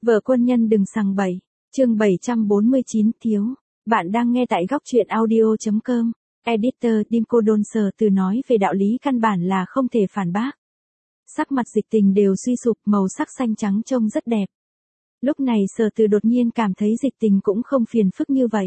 Vợ quân nhân đừng sằng bậy. Chương 749 thiếu. Bạn đang nghe tại góc truyện audio.com. Editor Dimco Đôn Sở Từ nói về đạo lý căn bản là không thể phản bác. Sắc mặt Dịch Tình đều suy sụp, màu sắc xanh trắng trông rất đẹp. Lúc này Sở Từ đột nhiên cảm thấy Dịch Tình cũng không phiền phức như vậy.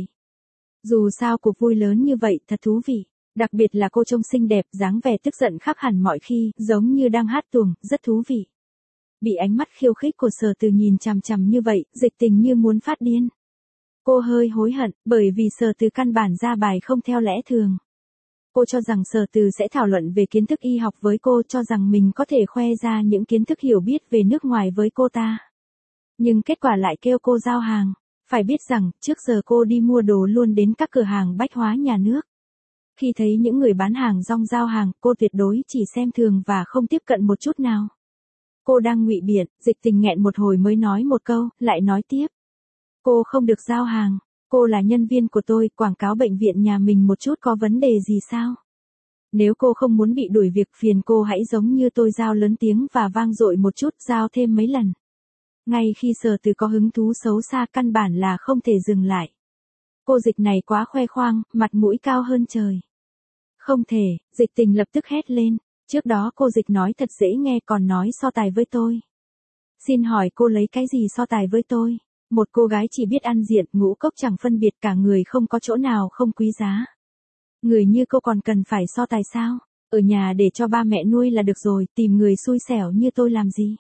Dù sao cuộc vui lớn như vậy thật thú vị. Đặc biệt là cô trông xinh đẹp, dáng vẻ tức giận khác hẳn mọi khi, giống như đang hát tuồng, rất thú vị. Bị ánh mắt khiêu khích của Sở Từ nhìn chằm chằm như vậy, Dịch Tình như muốn phát điên. Cô hơi hối hận, bởi vì Sở Từ căn bản ra bài không theo lẽ thường. Cô cho rằng Sở Từ sẽ thảo luận về kiến thức y học với cô, cho rằng mình có thể khoe ra những kiến thức hiểu biết về nước ngoài với cô ta. Nhưng kết quả lại kêu cô giao hàng. Phải biết rằng, trước giờ cô đi mua đồ luôn đến các cửa hàng bách hóa nhà nước. Khi thấy những người bán hàng rong giao hàng, cô tuyệt đối chỉ xem thường và không tiếp cận một chút nào. Cô đang ngụy biện, Dịch Tình nghẹn một hồi mới nói một câu, lại nói tiếp. Cô không được giao hàng, cô là nhân viên của tôi, quảng cáo bệnh viện nhà mình một chút có vấn đề gì sao? Nếu cô không muốn bị đuổi việc, phiền cô hãy giống như tôi giao lớn tiếng và vang dội một chút, giao thêm mấy lần. Ngay khi Sở Từ có hứng thú xấu xa, căn bản là không thể dừng lại. Cô Dịch này quá khoe khoang, mặt mũi cao hơn trời. Không thể, Dịch Tình lập tức hét lên. Trước đó cô Dịch nói thật dễ nghe, còn nói so tài với tôi. Xin hỏi cô lấy cái gì so tài với tôi? Một cô gái chỉ biết ăn diện, ngũ cốc chẳng phân biệt, cả người không có chỗ nào không quý giá. Người như cô còn cần phải so tài sao? Ở nhà để cho ba mẹ nuôi là được rồi, tìm người xui xẻo như tôi làm gì?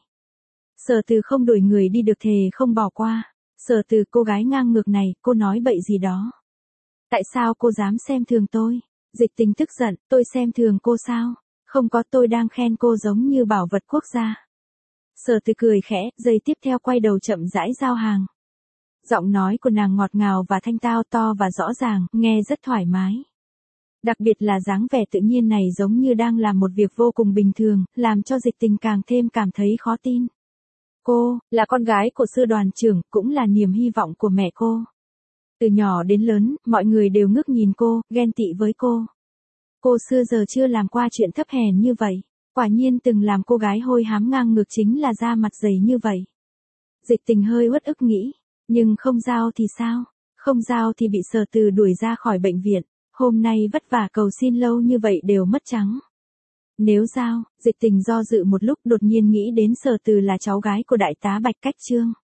Sở Từ không đuổi người đi được, thề không bỏ qua. Sở Từ, cô gái ngang ngược này, cô nói bậy gì đó? Tại sao cô dám xem thường tôi? Dịch Tình tức giận, tôi xem thường cô sao? Không có, tôi đang khen cô giống như bảo vật quốc gia. Sở Từ cười khẽ, giây tiếp theo quay đầu chậm rãi giao hàng. Giọng nói của nàng ngọt ngào và thanh tao, to và rõ ràng, nghe rất thoải mái. Đặc biệt là dáng vẻ tự nhiên này giống như đang làm một việc vô cùng bình thường, làm cho Dịch Tình càng thêm cảm thấy khó tin. Cô, là con gái của sư đoàn trưởng, cũng là niềm hy vọng của mẹ cô. Từ nhỏ đến lớn, mọi người đều ngước nhìn cô, ghen tị với cô. Cô xưa giờ chưa làm qua chuyện thấp hèn như vậy. Quả nhiên từng làm cô gái hôi hám ngang ngược chính là da mặt dày như vậy. Dịch Tình hơi uất ức nghĩ. Nhưng không giao thì sao? Không giao thì bị Sở Từ đuổi ra khỏi bệnh viện. Hôm nay vất vả cầu xin lâu như vậy đều mất trắng. Nếu giao, Dịch Tình do dự một lúc, đột nhiên nghĩ đến Sở Từ là cháu gái của đại tá Bạch Cách Trương.